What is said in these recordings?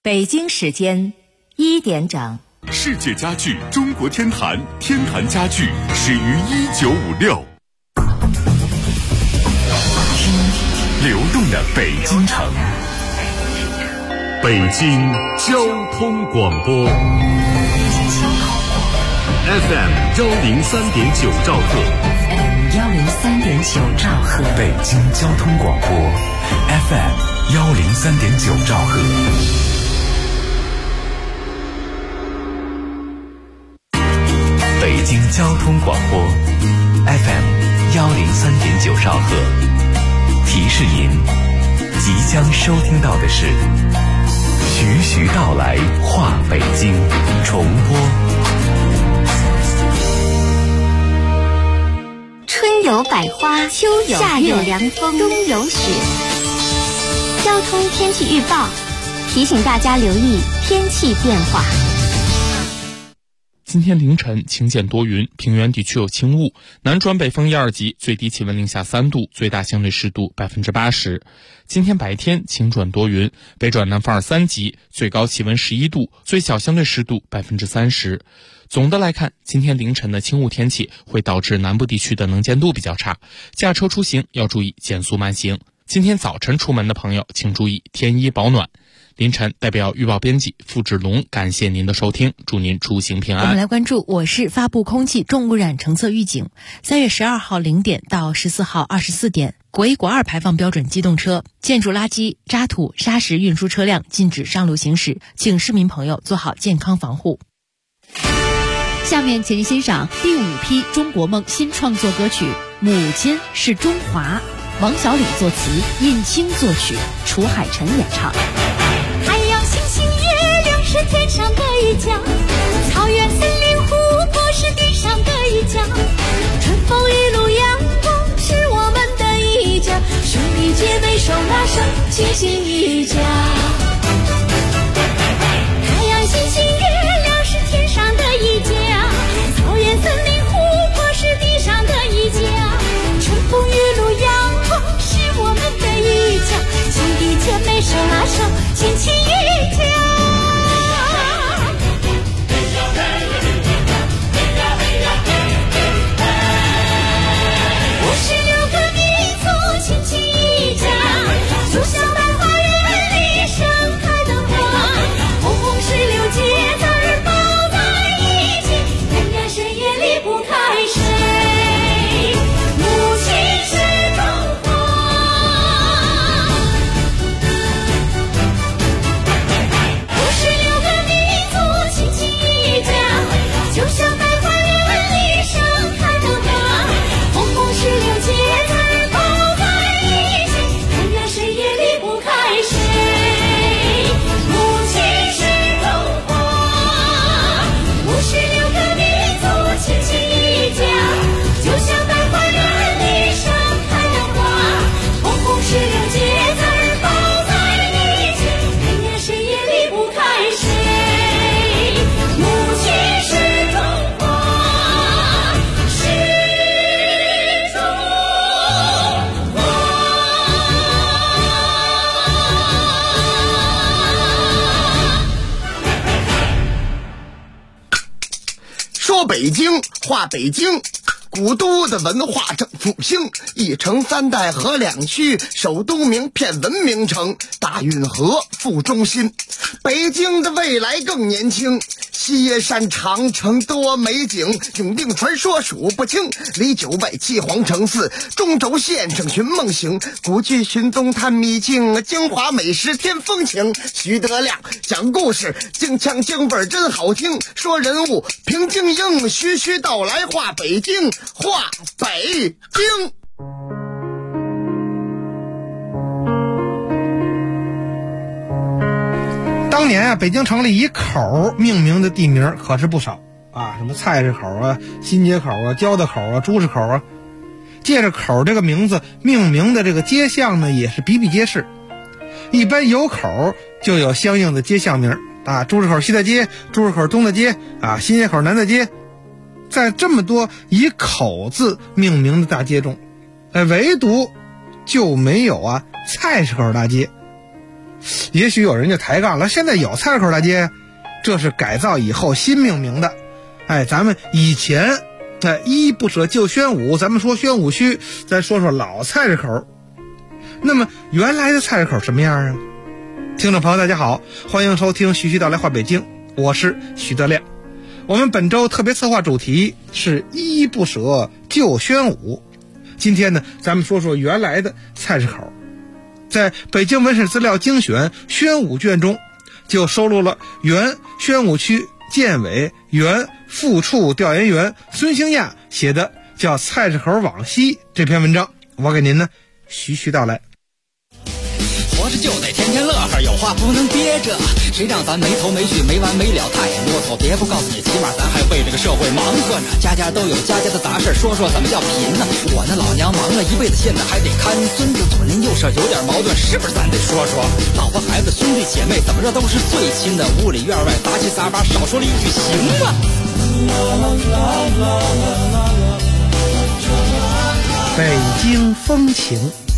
北京时间1点整。 世界家具中国天坛，天坛家具始于1956。流动的北京城，北京交通广播 FM103.9兆赫 103.9兆赫， 北京交通广播 FM103.9兆赫。北京交通广播 FM103.9兆赫，提示您即将收听到的是徐徐道来话北京重播。 春有百花，秋有夏有凉风，冬有雪。交通天气预报提醒大家留意天气变化。 今天凌晨晴间多云，平原地区有轻雾，南转北风1、2级，最低气温零下3度，最大相对湿度80%。今天白天晴转多云，北转南风2、3级，最高气温11度，最小相对湿度30%。总的来看，今天凌晨的轻雾天气会导致南部地区的能见度比较差，驾车出行要注意减速慢行。今天早晨出门的朋友请注意添衣保暖。凌晨代表预报编辑付志龙感谢您的收听，祝您出行平安。 我们来关注我市发布空气重污染橙色预警。3月12号0点到14号24点，国1、国2排放标准机动车、建筑垃圾、渣土、砂石运输车辆禁止上路行驶，请市民朋友做好健康防护。 下面请您欣赏第5批中国梦新创作歌曲《母亲是中华》，王小礼作词，尹清作曲，楚海辰演唱。 太阳、星星、月亮是天上的一家，草原、森林、湖泊是地上的一家，春风雨露阳光是我们的一家，兄弟姐妹手拉手齐心一家。太阳、星星、月亮是天上的一家，草原、森林、湖泊是地上的一家，春风雨露阳光是我们的一家，兄弟姐妹手拉手亲亲一家。56个民族亲亲一家，就像在花园里盛开的花，红红16节字儿抱在一起，人呀谁也离不开谁，母亲是中华。56个民族亲亲一家，就像在花园里盛开的花，红红16节字儿抱在一起，人呀谁也离不开谁，母亲是中华。56个民族亲亲一家，就像在花园里盛开的花，红红16节字儿抱在一起，人呀谁也离不开谁，母亲是中华，是中华。 说北京话北京，古都的文化正复兴，一城3代合2区，首都名片文明城，大运河副中心。北京的未来更年轻，西耶山长城多美景，永定传说数不清，离9外7皇城4，中轴线上寻梦行，古剧寻踪探秘境，京华美食添风情。徐德亮讲故事，京腔京味儿真好听，说人物评京英，徐徐道来话北京，话北京。 当年啊，北京城里以口命名的地名可是不少啊，什么菜市口啊、新街口啊、交道口啊、朱市口啊。借着口这个名字命名的这个街巷呢，也是比比皆是。一般有口就有相应的街巷名啊，朱市口西大街、朱市口东大街啊、新街口南大街。在这么多以口字命名的大街中，唯独就没有菜市口大街。 也许有人就抬杠了，现在有菜市口大街，这是改造以后新命名的。咱们以前依依不舍旧宣武，咱们说宣武区，再说说老菜市口。那么原来的菜市口什么样啊？听众朋友大家好，欢迎收听徐徐道来话北京，我是徐德亮。我们本周特别策划主题是依依不舍旧宣武。今天呢，咱们说说原来的菜市口。在北京文史资料精选宣武卷中，就收录了原宣武区建委原副处调研员孙兴亚写的叫《菜市口往昔》这篇文章，我给您呢徐徐道来。 活着就得天天乐呵，有话不能憋着，谁让咱没头没绪没完没了太啰嗦。别不告诉你，起码咱还为这个社会忙活呢。家家都有家家的杂事，说说怎么叫贫呢？我那老娘忙了一辈子，现在还得看孙子，左邻右舍有点矛盾，是不是咱得说说？老婆孩子兄弟姐妹怎么着都是最亲的，屋里院外杂七杂八，少说了一句行吗？ 北京风情。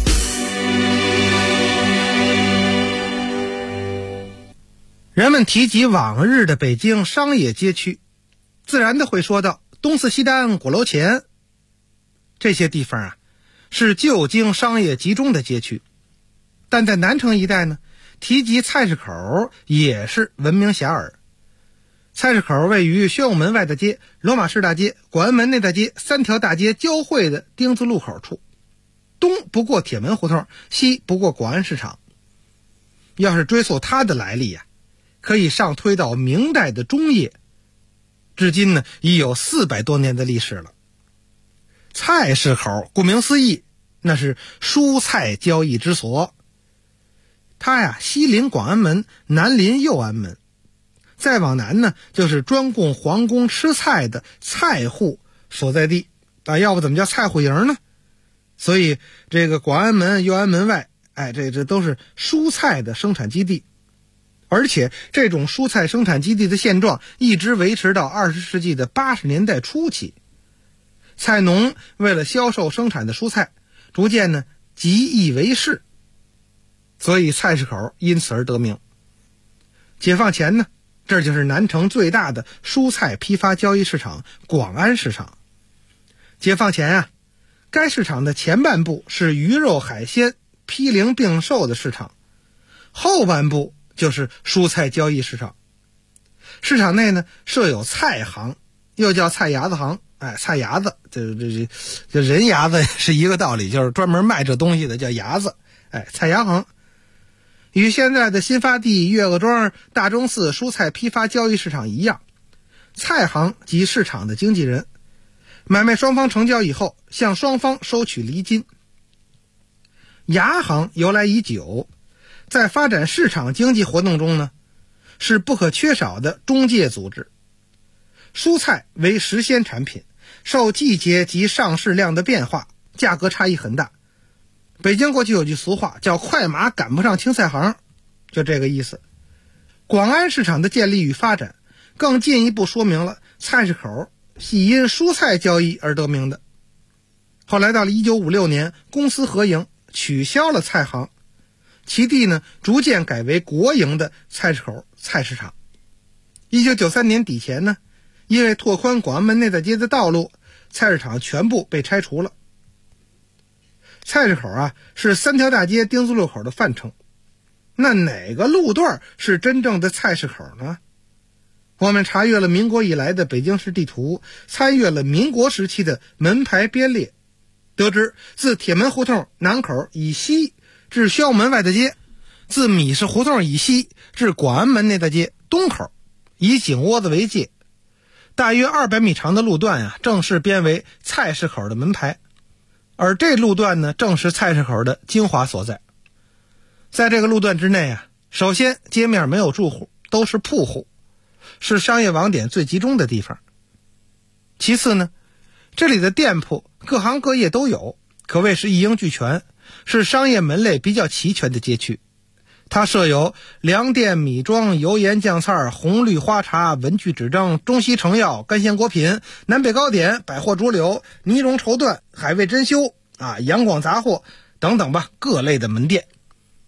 人们提及往日的北京商业街区，自然的会说到东四西单、鼓楼前这些地方是旧京商业集中的街区。但在南城一带呢，提及菜市口也是闻名遐迩。菜市口位于宣武门外大街、罗马市大街、广安门内大街三条大街交汇的丁字路口处，东不过铁门胡同，西不过广安市场。要是追溯它的来历可以上推到明代的中叶，至今呢已有400多年的历史了。菜市口顾名思义，那是蔬菜交易之所。它西临广安门，南临右安门，再往南呢就是专供皇宫吃菜的菜户所在地要不怎么叫菜户营呢？所以这个广安门、右安门外这都是蔬菜的生产基地。而且这种蔬菜生产基地的现状一直维持到20世纪的80年代初期。菜农为了销售生产的蔬菜，逐渐呢集易为市，所以菜市口因此而得名。解放前呢，这就是南城最大的蔬菜批发交易市场广安市场。解放前该市场的前半部是鱼肉海鲜批零并售的市场，后半部就是蔬菜交易市场。市场内呢设有菜行，又叫菜牙子行。菜牙子这人牙子是一个道理，就是专门卖这东西的叫牙子。菜牙行与现在的新发地、岳各庄、大钟寺蔬菜批发交易市场一样，菜行即市场的经纪人，买卖双方成交以后，向双方收取厘金。牙行由来已久，在发展市场经济活动中呢，是不可缺少的中介组织。蔬菜为时鲜产品，受季节及上市量的变化，价格差异很大。北京过去有句俗话叫快马赶不上青菜行，就这个意思。广安市场的建立与发展更进一步说明了菜市口系因蔬菜交易而得名的。后来到了1956年，公私合营取消了菜行，其地呢逐渐改为国营的菜市口菜市场。1993年底前呢，因为拓宽广安门内大街的道路，菜市场全部被拆除了。菜市口是3条大街丁字路口的泛称。那哪个路段是真正的菜市口呢？我们查阅了民国以来的北京市地图，参阅了民国时期的门牌编列，得知自铁门胡同南口以西至宣武门外大街，自米市胡同以西至广安门内大街东口，以井窝子为界，大约200米长的路段正式编为菜市口的门牌。而这路段呢，正是菜市口的精华所在。在这个路段之内首先街面没有住户，都是铺户，是商业网点最集中的地方。其次呢，这里的店铺各行各业都有，可谓是一应俱全，是商业门类比较齐全的街区。它设有粮店、米庄、油盐酱菜、红绿花茶、文具纸张、中西成药、干鲜果品、南北糕点、百货竹柳、呢绒绸缎、海味珍馐阳广杂货等等吧，各类的门店。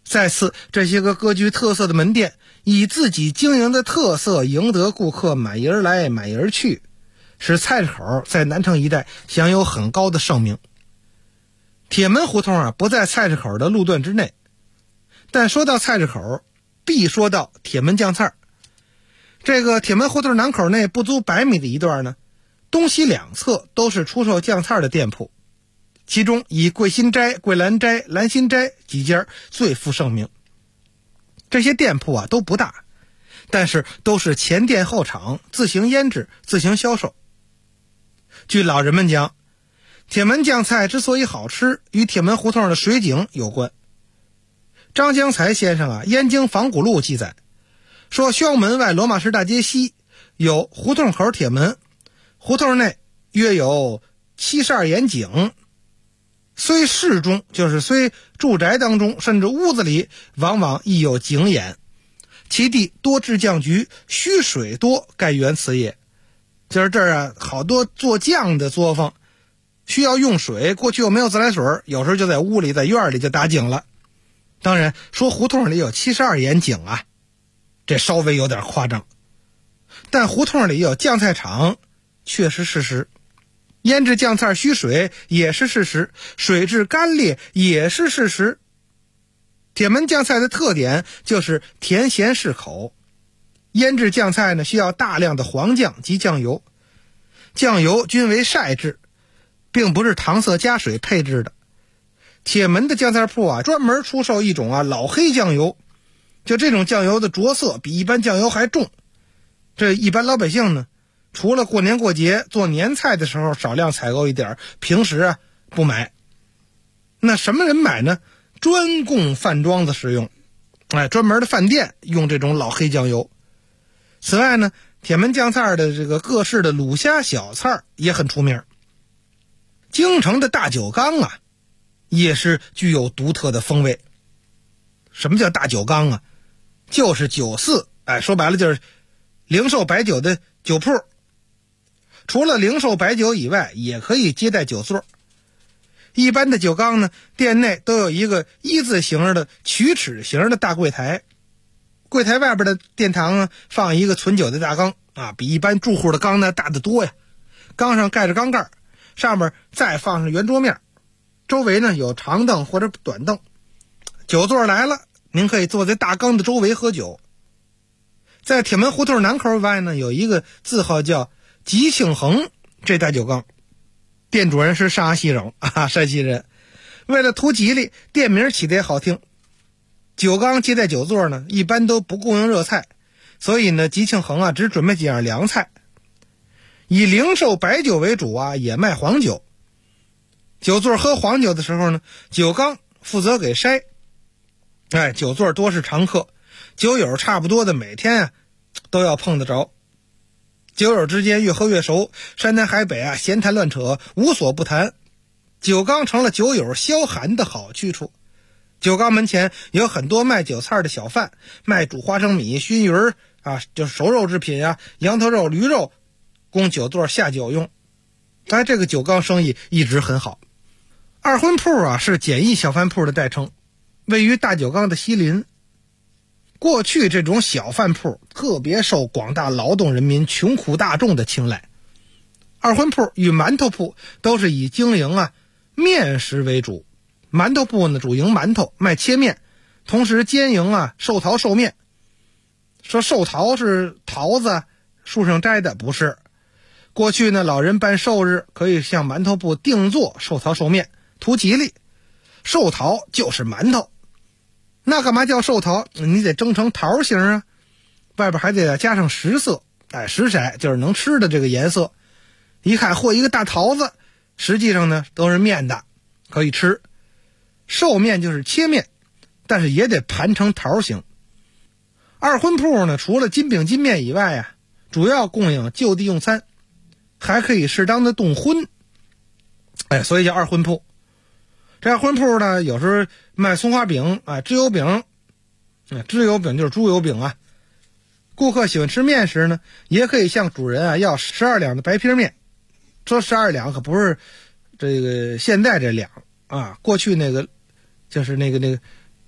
再次，这些个各具特色的门店以自己经营的特色赢得顾客买一而来买一而去，使菜市口在南城一带享有很高的盛名。铁门胡同啊不在菜市口的路段之内，但说到菜市口必说到铁门酱菜。这个铁门胡同南口内不足100米的一段呢，东西两侧都是出售酱菜的店铺，其中以桂新斋、桂兰斋、兰心斋几家最负盛名。这些店铺啊都不大，但是都是前店后厂，自行腌制，自行销售。据老人们讲，铁门酱菜之所以好吃，与铁门胡同的水井有关。张江才先生啊《燕京仿古录》记载说，宣武门外罗马市大街西有胡同口铁门，胡同内约有72眼井，虽室中，就是虽住宅当中，甚至屋子里往往亦有井眼，其地多制酱局，需水多，盖源此也。就是这儿啊，好多做酱的作坊需要用水，过去又没有自来水，有时候就在屋里在院里就打井了。当然说胡同里有72眼井啊，这稍微有点夸张，但胡同里有酱菜厂确实事实，腌制酱菜需水也是事实，水质干裂也是事实。铁门酱菜的特点就是甜咸适口，腌制酱菜呢需要大量的黄酱及酱油，酱油均为晒制，并不是糖色加水配制的。铁门的酱菜铺啊专门出售一种老黑酱油，就这种酱油的着色比一般酱油还重，这一般老百姓呢除了过年过节做年菜的时候少量采购一点，平时不买。那什么人买呢？专供饭庄子使用，专门的饭店用这种老黑酱油。此外呢，铁门酱菜的这个各式的卤虾小菜也很出名。京城的大酒缸啊也是具有独特的风味。什么叫大酒缸啊？就是酒肆，说白了就是零售白酒的酒铺。除了零售白酒以外，也可以接待酒座。一般的酒缸呢，店内都有一个一字形的曲尺形的大柜台，柜台外边的殿堂呢放一个存酒的大缸比一般住户的缸呢大得多呀。缸上盖着缸盖，上面再放上圆桌面，周围呢有长凳或者短凳。酒座来了，您可以坐在大缸的周围喝酒。在铁门胡同南口外呢，有一个字号叫吉庆恒这大酒缸，店主人是上西人山西人。为了图吉利，店名起得也好听。酒缸接待酒座呢，一般都不供应热菜，所以呢，吉庆恒只准备几样凉菜。以零售白酒为主也卖黄酒。酒座喝黄酒的时候呢，酒缸负责给筛。酒座多是常客，酒友差不多的每天都要碰得着。酒友之间越喝越熟，山南海北闲谈乱扯，无所不谈。酒缸成了酒友消寒的好去处。酒缸门前有很多卖酒菜的小贩，卖煮花生米、熏鱼就是熟肉制品羊头肉、驴肉，供酒座下酒用。这个酒缸生意一直很好。二婚铺是简易小饭铺的代称，位于大酒缸的西邻。过去这种小饭铺特别受广大劳动人民穷苦大众的青睐。二婚铺与馒头铺都是以经营面食为主，馒头铺呢主营馒头，卖切面，同时兼营寿桃寿面。说寿桃是桃子树上摘的，不是。过去呢，老人办寿日可以向馒头铺定做寿桃寿面，图吉利。寿桃就是馒头，那干嘛叫寿桃？你得蒸成桃形外边还得加上食色，食色就是能吃的这个颜色。一看嚯，一个大桃子，实际上呢都是面的，可以吃。寿面就是切面，但是也得盘成桃形。二婚铺呢，除了金饼金面以外主要供应就地用餐，还可以适当的动荤，所以叫二婚铺。这二婚铺呢，有时候卖松花饼脂油饼，脂油饼就是猪油饼顾客喜欢吃面时呢，也可以向主人要12两的白皮面。说12两可不是这个现在这两过去那个就是那个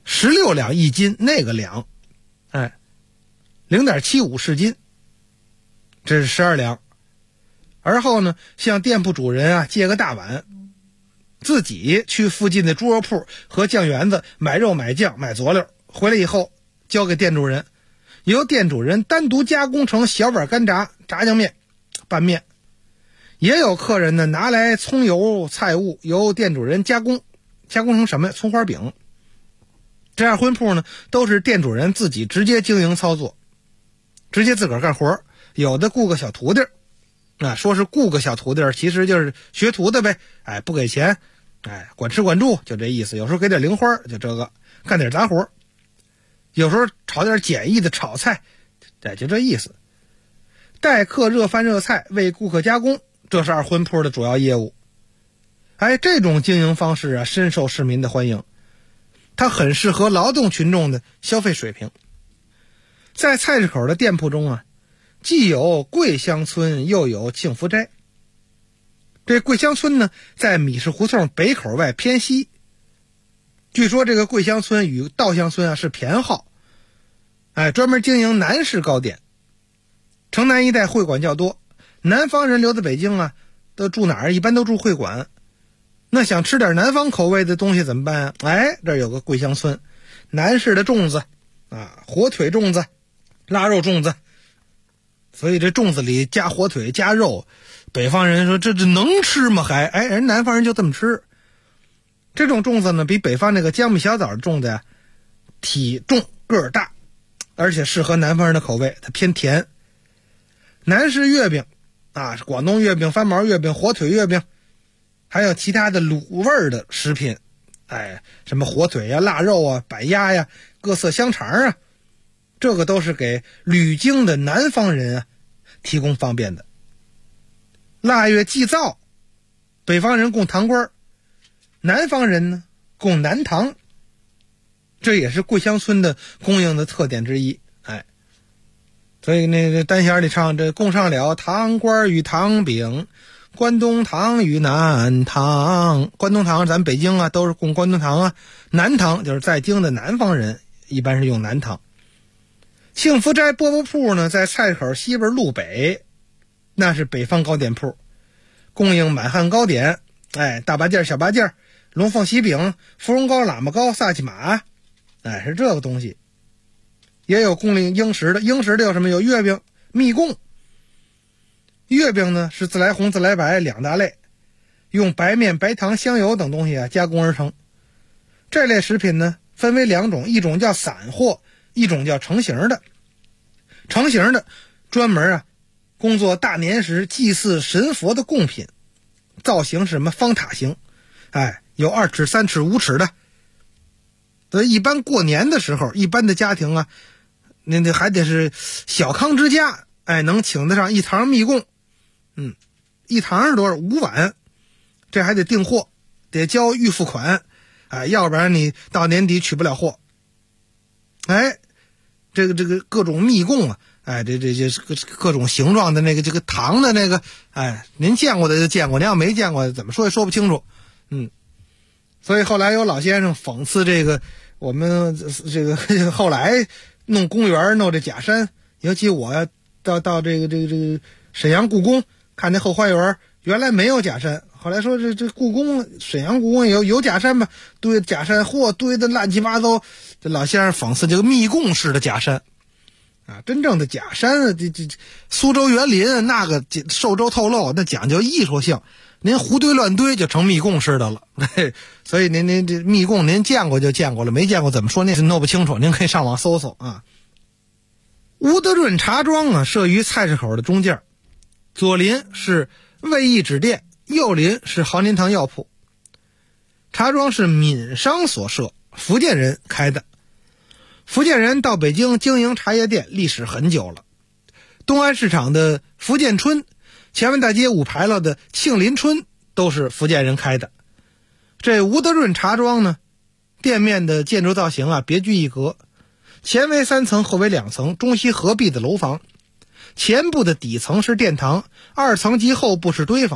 16两一斤，那个两0.75市斤，这是12两。而后呢，向店铺主人借个大碗，自己去附近的猪肉铺和酱园子买肉买酱买佐料，回来以后交给店主人，由店主人单独加工成小碗干炸、炸酱面、拌面。也有客人呢拿来葱油菜物，由店主人加工成什么葱花饼。这样荤铺呢都是店主人自己直接经营操作，直接自个儿干活，有的雇个小徒弟说是雇个小徒弟，其实就是学徒的呗，不给钱，管吃管住，就这意思。有时候给点零花，就这个干点杂活，有时候炒点简易的炒菜，就这意思。待客热饭热菜，为顾客加工，这是二荤铺的主要业务。这种经营方式深受市民的欢迎，它很适合劳动群众的消费水平。在菜市口的店铺中既有桂香村，又有庆福斋。这桂香村呢，在米市胡同北口外偏西。据说这个桂香村与稻香村是偏号，专门经营南式糕点。城南一带会馆较多，南方人留在北京都住哪儿？一般都住会馆。那想吃点南方口味的东西怎么办这有个桂香村，南式的粽子火腿粽子、腊肉粽子。所以这粽子里加火腿加肉，北方人说这能吃吗？人南方人就这么吃。这种粽子呢，比北方那个江米小枣的粽子体重个儿大，而且适合南方人的口味，它偏甜。南式月饼广东月饼、翻毛月饼、火腿月饼，还有其他的卤味的食品，什么火腿腊肉板鸭各色香肠这个都是给旅经的南方人提供方便的。腊月祭灶，北方人供糖官，南方人呢供南糖，这也是桂香村的供应的特点之一。所以那单弦里唱，这供上了糖官与糖饼，关东糖与南糖。关东糖咱北京都是供关东糖南糖就是在京的南方人一般是用南糖。庆福斋饽饽铺呢，在菜口西边路北，那是北方糕点铺，供应满汉糕点，大八件、小八件、龙凤喜饼、芙蓉糕、喇嘛糕、萨其马，是这个东西。也有供应英食的，英食的有什么？有月饼、蜜贡。月饼呢是自来红、自来白两大类，用白面、白糖、香油等东西加工而成。这类食品呢分为两种，一种叫散货，一种叫成型的。成型的专门工作大年时祭祀神佛的贡品，造型是什么方塔形，有2尺、3尺、5尺的。一般过年的时候，一般的家庭那还得是小康之家，能请得上一堂蜜贡。一堂是多少？5碗，这还得订货，得交预付款，要不然你到年底取不了货。这个各种蜜贡这各种形状的这个糖的您见过的就见过，您要没见过怎么说也说不清楚。所以后来有老先生讽刺这个我们这个后来弄公园弄这假山，尤其我到这个沈阳故宫看那后花园，原来没有假山，后来说这故宫沈阳故宫有假山吧，堆假山堆的乱七八糟。这老先生讽刺这个密供式的假山真正的假山这苏州园林那个寿州透漏，那讲究艺术性，您胡堆乱堆就成密供式的了。所以您这密供您见过就见过了，没见过怎么说您是弄不清楚，您可以上网搜搜吴德润茶庄设于菜市口的中间，左邻是卫义纸店，右邻是豪年堂药铺。茶庄是闽商所设，福建人开的。福建人到北京经营茶叶店历史很久了。东安市场的福建春，前门大街5牌楼的庆林春都是福建人开的。这吴德润茶庄呢，店面的建筑造型别具一格，前为3层，后为2层，中西合璧的楼房。前部的底层是殿堂，2层及后部是堆房，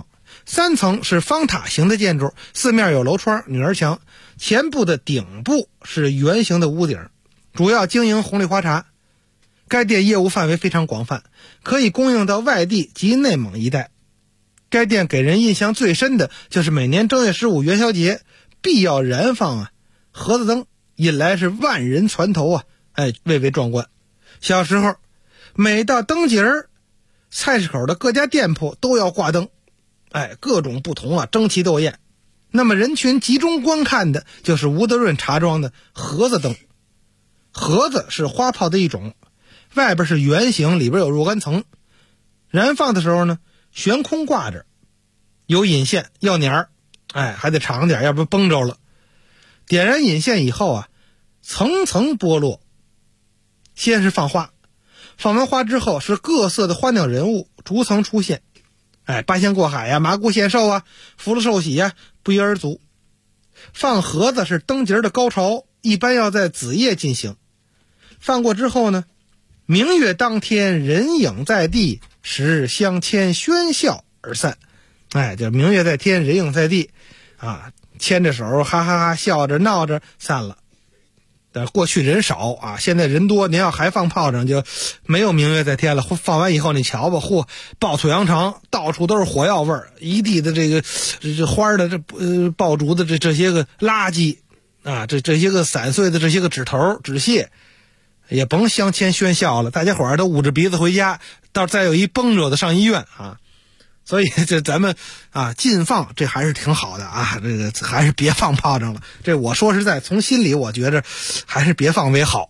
3层是方塔形的建筑，四面有楼窗、女儿墙，前部的顶部是圆形的屋顶，主要经营红梨花茶。该店业务范围非常广泛，可以供应到外地及内蒙一带。该店给人印象最深的就是每年正月15元宵节必要燃放盒子灯，引来是万人船头蔚为壮观。小时候每到灯节儿，菜市口的各家店铺都要挂灯，各种不同争奇斗艳。那么人群集中观看的就是吴德润茶庄的盒子灯。盒子是花炮的一种，外边是圆形，里边有若干层。燃放的时候呢，悬空挂着，有引线，要捻儿，还得长点，要不崩着了。点燃引线以后层层剥落。先是放花，放完花之后是各色的花鸟人物逐层出现，八仙过海麻姑献寿福禄寿喜不一而足。放盒子是灯节的高潮，一般要在子夜进行。放过之后呢，明月当天人影在地，十日相牵喧笑而散。就明月在天，人影在地牵着手哈哈哈笑着闹着散了。但过去人少现在人多，您要还放炮仗就没有明月在天了。放完以后你瞧吧，爆土扬长，到处都是火药味儿，一地的这花的爆竹的这些个垃圾这些个散碎的这些个纸头纸屑，也甭相牵喧笑了，大家伙儿都捂着鼻子回家，到再有一崩着的上医院所以这咱们禁放，这还是挺好的这个还是别放炮仗了。这我说实在，从心里我觉着还是别放为好。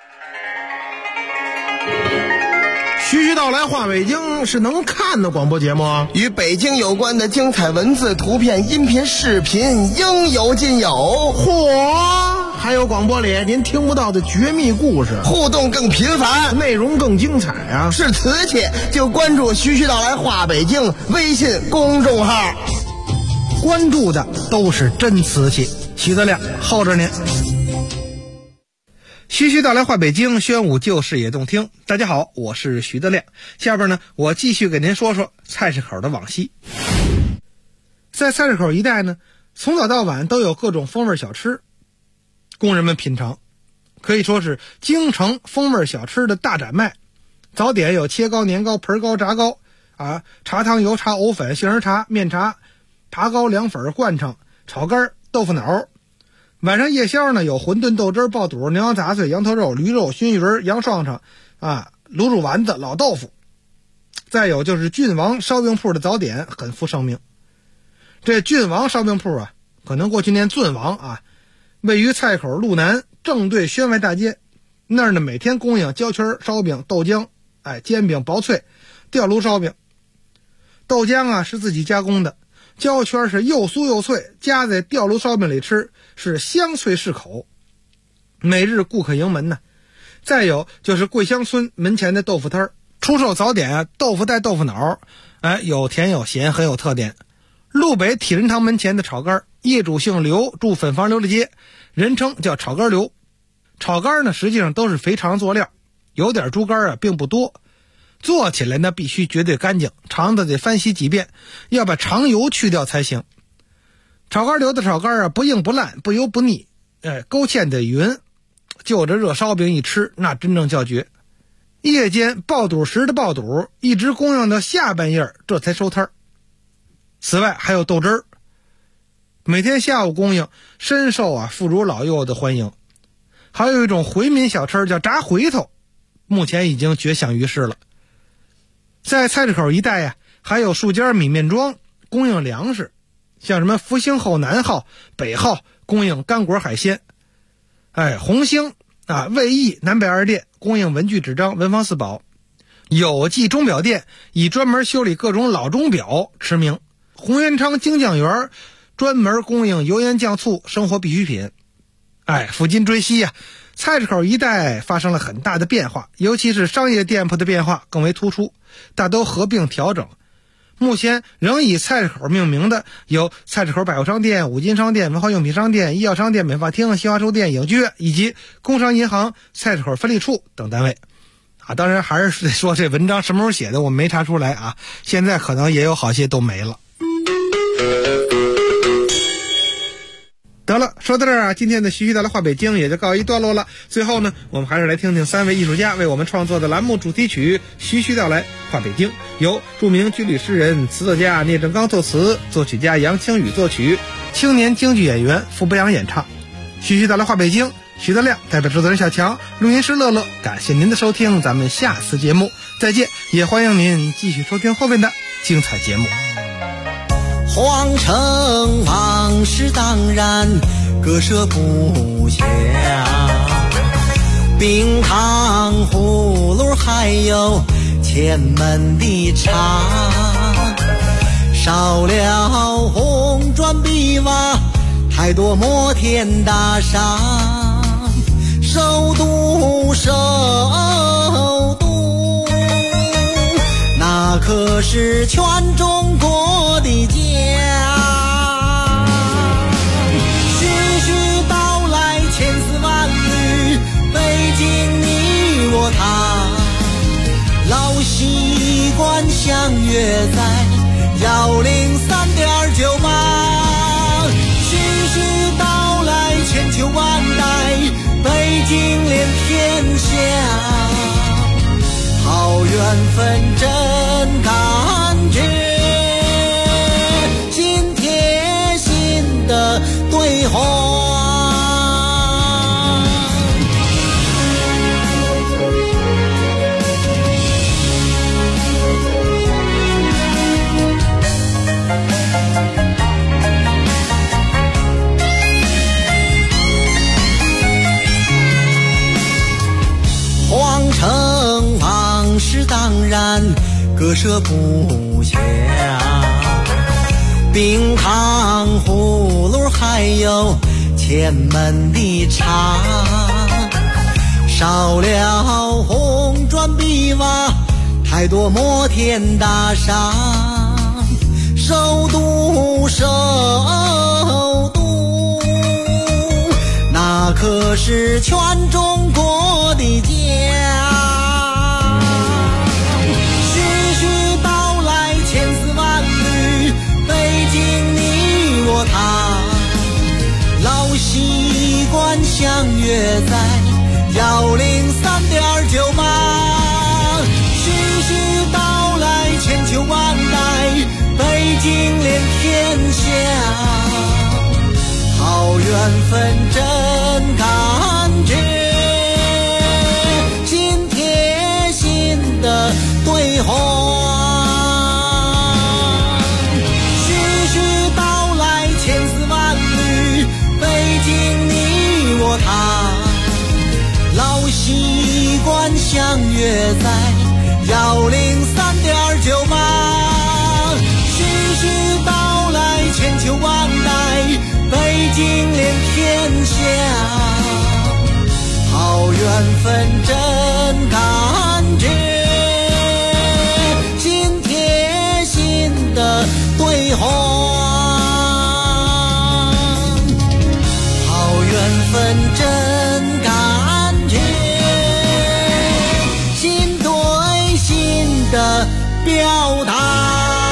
徐徐道来话北京是能看的广播节目与北京有关的精彩文字、图片、音频、视频应有尽有。 嚯，还有广播里您听不到的绝密故事， 互动更频繁， 内容更精彩是瓷器就关注徐徐道来话北京微信公众号， 关注的都是真瓷器。徐德亮候着您。徐徐道来话北京，宣武旧事也动听。大家好，我是徐德亮。下边呢，我继续给您说说菜市口的往昔。在菜市口一带呢，从早到晚都有各种风味小吃供人们品尝，可以说是京城风味小吃的大展卖。早点有切糕、年糕、盆糕、炸糕茶汤、油茶、藕粉、杏仁茶、面茶、爬糕、凉粉、灌肠、炒肝、豆腐脑。晚上夜宵呢，有馄饨、豆汁、爆肚、牛羊杂碎、羊头肉、驴肉、熏鱼、羊涮肠卤煮丸子、老豆腐。再有就是郡王烧饼铺的早点很负盛名。这郡王烧饼铺可能过去念郡王位于菜口路南，正对宣外大街。那儿呢，每天供应焦圈烧饼、豆浆煎饼、薄脆、吊炉烧饼。豆浆是自己加工的，焦圈是又酥又脆，夹在吊炉烧饼里吃是香脆适口，每日顾客盈门呢。再有就是桂香村门前的豆腐摊儿，出售早点豆腐带豆腐脑有甜有咸，很有特点。路北体仁堂门前的炒肝，业主姓刘，住粉房刘家街，人称叫炒肝刘。炒肝呢，实际上都是肥肠做料，有点猪肝并不多。做起来呢，必须绝对干净，肠子得翻洗几遍，要把肠油去掉才行。炒肝刘的炒肝不硬不烂，不油不腻，勾芡得匀，就着热烧饼一吃，那真正叫绝。夜间爆肚时的爆肚，一直供应到下半夜这才收摊儿。此外还有豆汁儿，每天下午供应，深受妇孺老幼的欢迎。还有一种回民小吃叫炸回头，目前已经绝响于世了。在菜市口一带还有数家米面庄供应粮食，像什么福兴后南号、北号供应干果海鲜，红星卫艺南北二店供应文具纸张、文房四宝，有记钟表店以专门修理各种老钟表驰名，洪元昌精酱园专门供应油盐酱醋生活必需品。抚今追昔菜市口一带发生了很大的变化，尤其是商业店铺的变化更为突出，大都合并调整。目前仍以菜市口命名的有菜市口百货商店、五金商店、文化用品商店、医药商店、美发厅、新华书店、影剧院以及工商银行菜市口分理处等单位。当然还是得说这文章什么时候写的我没查出来现在可能也有好些都没了。 得了，说到这儿啊，今天的徐徐道来话北京也就告一段落了。最后呢，我们还是来听听3位艺术家为我们创作的栏目主题曲《徐徐道来话北京》，由著名军旅诗人、词作家聂正刚作词，作曲家杨清宇作曲，青年京剧演员傅博洋演唱。徐徐道来话北京，徐德亮代表制作人小强，录音师乐乐，感谢您的收听，咱们下次节目再见，也欢迎您继续收听后面的精彩节目。 皇城往事当然割舍不下，冰糖葫芦还有前门的茶，少了红砖碧瓦，太多摩天大厦，首都那可是全中国的家。徐徐道来千丝万缕，北京你我他，老习惯相约在103.98。徐徐道来千秋万代，北京连天下，好缘分真感觉，心贴心的对话。皇城往事当然割舍不下，冰糖葫芦还有前门的茶，少了红砖碧瓦，太多摩天大厦，首都那可是全中国的家。徐徐道来千丝万缕，北京你我他，老习惯相约在103.98。徐徐道来千秋万代，北京连天下，好缘分真感觉，心贴心的对话。徐徐道来千丝万缕，北京你我他，老习惯相约在103.98。徐徐道来千秋万代，北京连天下，好缘分真感觉，心贴心的对话。好缘分真感觉，心对心的表达。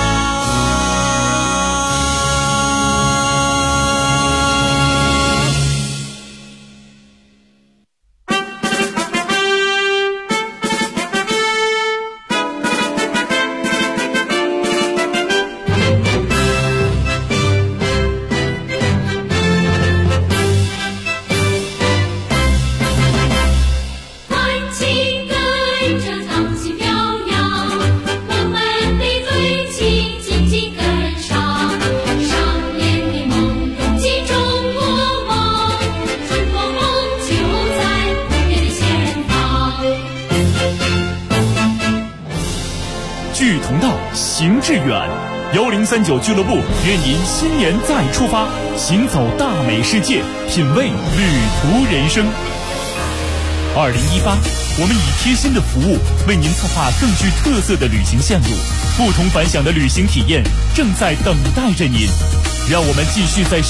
行致远，1039俱乐部愿您新年再出发，行走大美世界，品味旅途人生。2018，我们以贴心的服务为您策划更具特色的旅行线路，不同凡响的旅行体验正在等待着您。让我们继续在